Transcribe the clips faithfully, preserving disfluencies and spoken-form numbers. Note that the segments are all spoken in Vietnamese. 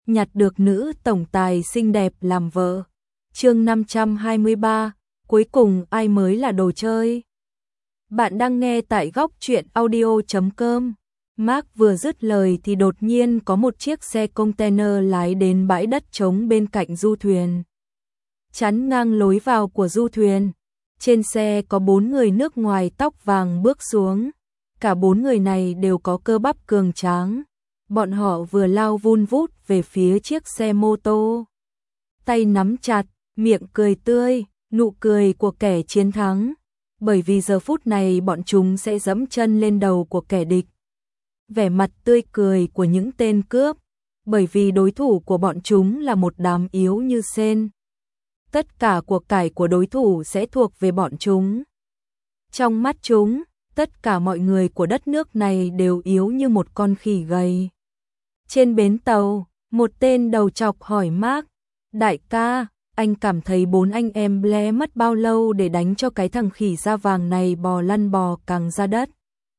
nhặt được nữ tổng tài xinh đẹp làm vợ. Chương năm trăm hai mươi ba, cuối cùng ai mới là đồ chơi. Bạn đang nghe tại góc truyện audio chấm com. Mark vừa dứt lời thì đột nhiên có một chiếc xe container lái đến bãi đất trống bên cạnh du thuyền, chắn ngang lối vào của du thuyền. Trên xe có bốn người nước ngoài tóc vàng bước xuống. Cả bốn người này đều có cơ bắp cường tráng. Bọn họ vừa lao vun vút về phía chiếc xe mô tô, tay nắm chặt, miệng cười tươi, nụ cười của kẻ chiến thắng. Bởi vì giờ phút này bọn chúng sẽ dẫm chân lên đầu của kẻ địch. Vẻ mặt tươi cười của những tên cướp, bởi vì đối thủ của bọn chúng là một đám yếu như sên. Tất cả của cải của đối thủ sẽ thuộc về bọn chúng. Trong mắt chúng, tất cả mọi người của đất nước này đều yếu như một con khỉ gầy. Trên bến tàu, một tên đầu chọc hỏi Mark, đại ca, anh cảm thấy bốn anh em Blair mất bao lâu để đánh cho cái thằng khỉ da vàng này bò lăn bò càng ra đất.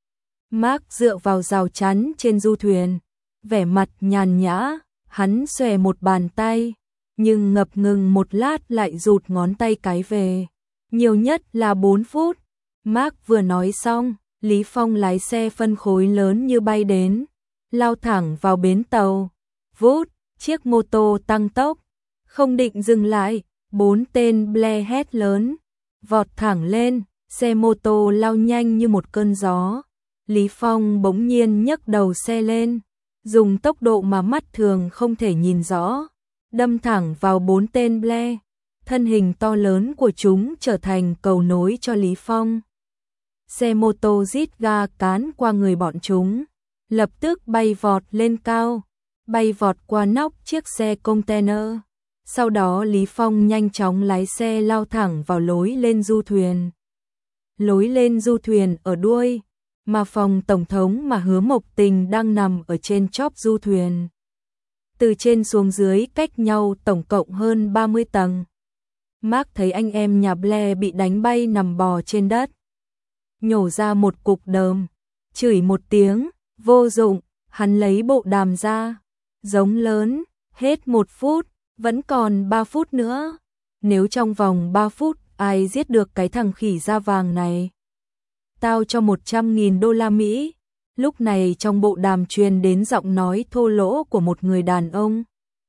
Mark dựa vào rào chắn trên du thuyền, vẻ mặt nhàn nhã, hắn xòe một bàn tay, nhưng ngập ngừng một lát lại rụt ngón tay cái về. Nhiều nhất là bốn phút. Mark vừa nói xong, Lý Phong lái xe phân khối lớn như bay đến, lao thẳng vào bến tàu. Vút, chiếc mô tô tăng tốc, không định dừng lại, bốn tên Blair hét lớn, vọt thẳng lên, xe mô tô lao nhanh như một cơn gió. Lý Phong bỗng nhiên nhấc đầu xe lên, dùng tốc độ mà mắt thường không thể nhìn rõ, đâm thẳng vào bốn tên Blair. Thân hình to lớn của chúng trở thành cầu nối cho Lý Phong. Xe mô tô rít ga cán qua người bọn chúng, lập tức bay vọt lên cao, bay vọt qua nóc chiếc xe container. Sau đó Lý Phong nhanh chóng lái xe lao thẳng vào lối lên du thuyền. Lối lên du thuyền ở đuôi, mà phòng tổng thống mà Hứa Mộc Tình đang nằm ở trên chóp du thuyền. Từ trên xuống dưới cách nhau tổng cộng hơn ba mươi tầng. Mark thấy anh em nhà Blair bị đánh bay nằm bò trên đất, nhổ ra một cục đờm, chửi một tiếng, vô dụng. Hắn lấy bộ đàm ra, giống lớn, hết một phút, vẫn còn ba phút nữa. Nếu trong vòng ba phút ai giết được cái thằng khỉ da vàng này, tao cho một trăm nghìn đô la Mỹ. Lúc này trong bộ đàm truyền đến giọng nói thô lỗ của một người đàn ông.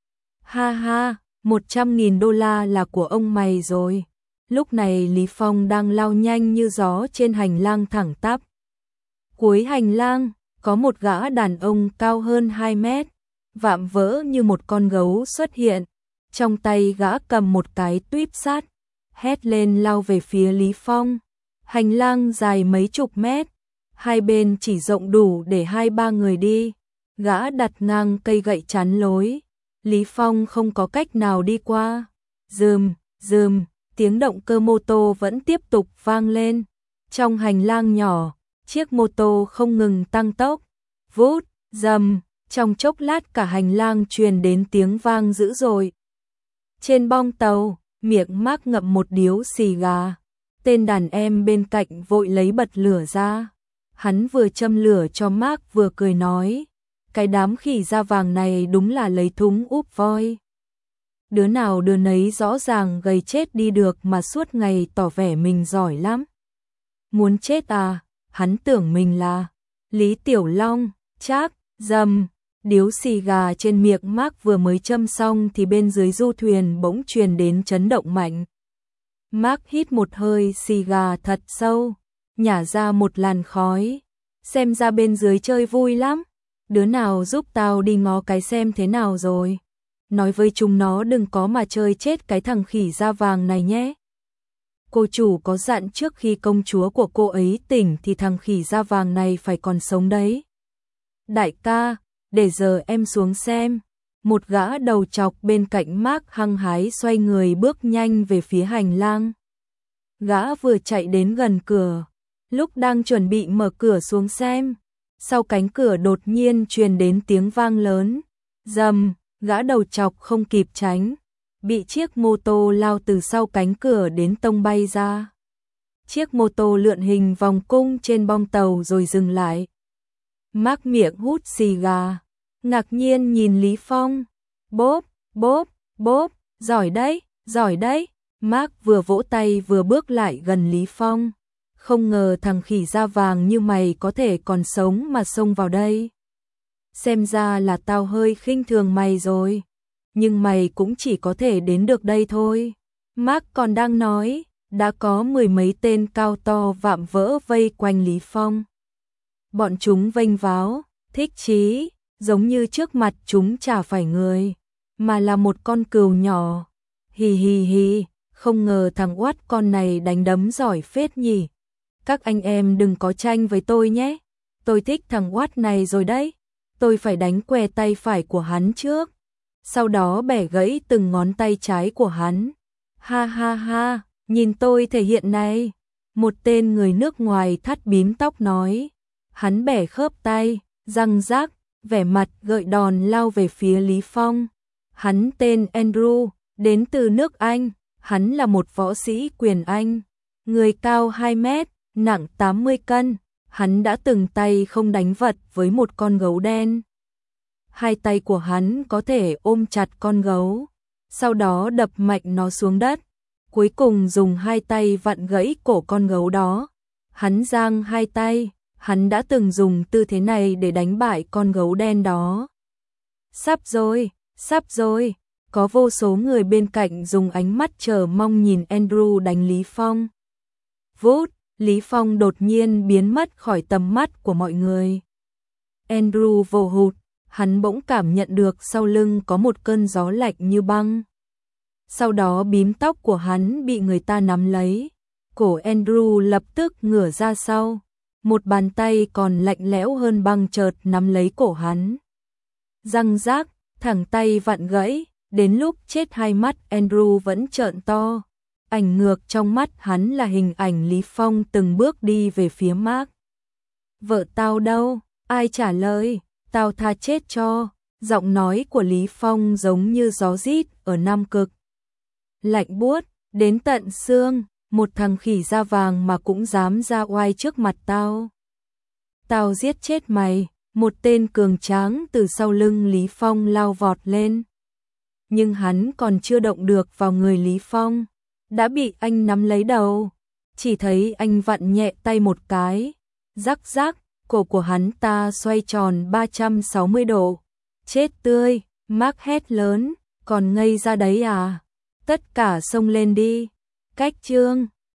Ha ha, một trăm nghìn đô la là của ông mày rồi. Lúc này Lý Phong đang lao nhanh như gió trên hành lang thẳng tắp. Cuối hành lang, có một gã đàn ông cao hơn hai mét, vạm vỡ như một con gấu xuất hiện. Trong tay gã cầm một cái tuýp sắt, hét lên lao về phía Lý Phong. Hành lang dài mấy chục mét, hai bên chỉ rộng đủ để hai ba người đi. Gã đặt ngang cây gậy chắn lối, Lý Phong không có cách nào đi qua. Rừm, rừm, tiếng động cơ mô tô vẫn tiếp tục vang lên. Trong hành lang nhỏ, chiếc mô tô không ngừng tăng tốc. Vút, rầm, trong chốc lát cả hành lang truyền đến tiếng vang dữ dội. Trên bong tàu, miệng Mark ngậm một điếu xì gà. Tên đàn em bên cạnh vội lấy bật lửa ra. Hắn vừa châm lửa cho Mark vừa cười nói, cái đám khỉ da vàng này đúng là lấy thúng úp voi. Đứa nào đứa nấy rõ ràng gầy chết đi được mà suốt ngày tỏ vẻ mình giỏi lắm. Muốn chết à, hắn tưởng mình là Lý Tiểu Long, chắc, dầm. Điếu xì gà trên miệng Mark vừa mới châm xong thì bên dưới du thuyền bỗng truyền đến chấn động mạnh. Mark hít một hơi xì gà thật sâu, nhả ra một làn khói. Xem ra bên dưới chơi vui lắm. Đứa nào giúp tao đi ngó cái xem thế nào rồi. Nói với chúng nó đừng có mà chơi chết cái thằng khỉ da vàng này nhé. Cô chủ có dặn trước khi công chúa của cô ấy tỉnh thì thằng khỉ da vàng này phải còn sống đấy. Đại ca, để giờ em xuống xem. Một gã đầu chọc bên cạnh Mark hăng hái xoay người bước nhanh về phía hành lang. Gã vừa chạy đến gần cửa, lúc đang chuẩn bị mở cửa xuống xem, sau cánh cửa đột nhiên truyền đến tiếng vang lớn. Rầm, gã đầu chọc không kịp tránh, bị chiếc mô tô lao từ sau cánh cửa đến tông bay ra. Chiếc mô tô lượn hình vòng cung trên bong tàu rồi dừng lại. Mark miệng hút xì gà, ngạc nhiên nhìn Lý Phong. Bốp, bốp, bốp, giỏi đấy, giỏi đấy. Mark vừa vỗ tay vừa bước lại gần Lý Phong. Không ngờ thằng khỉ da vàng như mày có thể còn sống mà xông vào đây. Xem ra là tao hơi khinh thường mày rồi. Nhưng mày cũng chỉ có thể đến được đây thôi. Mark còn đang nói, đã có mười mấy tên cao to vạm vỡ vây quanh Lý Phong. Bọn chúng vênh váo, thích chí, giống như trước mặt chúng chả phải người, mà là một con cừu nhỏ. Hì hì hì, không ngờ thằng oát con này đánh đấm giỏi phết nhỉ. Các anh em đừng có tranh với tôi nhé. Tôi thích thằng oát này rồi đấy. Tôi phải đánh què tay phải của hắn trước, sau đó bẻ gãy từng ngón tay trái của hắn. Ha ha ha, nhìn tôi thể hiện này. Một tên người nước ngoài thắt bím tóc nói. Hắn bẻ khớp tay, răng rác, vẻ mặt gợi đòn lao về phía Lý Phong. Hắn tên Andrew, đến từ nước Anh. Hắn là một võ sĩ quyền Anh. Người cao hai mét, nặng tám mươi cân. Hắn đã từng tay không đánh vật với một con gấu đen. Hai tay của hắn có thể ôm chặt con gấu, sau đó đập mạnh nó xuống đất. Cuối cùng dùng hai tay vặn gãy cổ con gấu đó. Hắn giang hai tay, hắn đã từng dùng tư thế này để đánh bại con gấu đen đó. Sắp rồi, sắp rồi. Có vô số người bên cạnh dùng ánh mắt chờ mong nhìn Andrew đánh Lý Phong. Vút, Lý Phong đột nhiên biến mất khỏi tầm mắt của mọi người. Andrew vồ hụt, hắn bỗng cảm nhận được sau lưng có một cơn gió lạnh như băng. Sau đó bím tóc của hắn bị người ta nắm lấy. Cổ Andrew lập tức ngửa ra sau. Một bàn tay còn lạnh lẽo hơn băng chợt nắm lấy cổ hắn. Răng rác, thẳng tay vặn gãy. Đến lúc chết hai mắt Andrew vẫn trợn to. Ảnh ngược trong mắt hắn là hình ảnh Lý Phong từng bước đi về phía Mark. Vợ tao đâu? Ai trả lời? Tao tha chết cho. Giọng nói của Lý Phong giống như gió rít ở Nam Cực. Lạnh buốt, đến tận xương, một thằng khỉ da vàng mà cũng dám ra oai trước mặt tao. Tao giết chết mày, một tên cường tráng từ sau lưng Lý Phong lao vọt lên. Nhưng hắn còn chưa động được vào người Lý Phong, đã bị anh nắm lấy đầu. Chỉ thấy anh vặn nhẹ tay một cái, rắc rắc, cổ của hắn ta xoay tròn ba trăm sáu mươi độ. Chết tươi, Mark hét lớn, còn ngây ra đấy à? Tất cả xông lên đi. Cách chương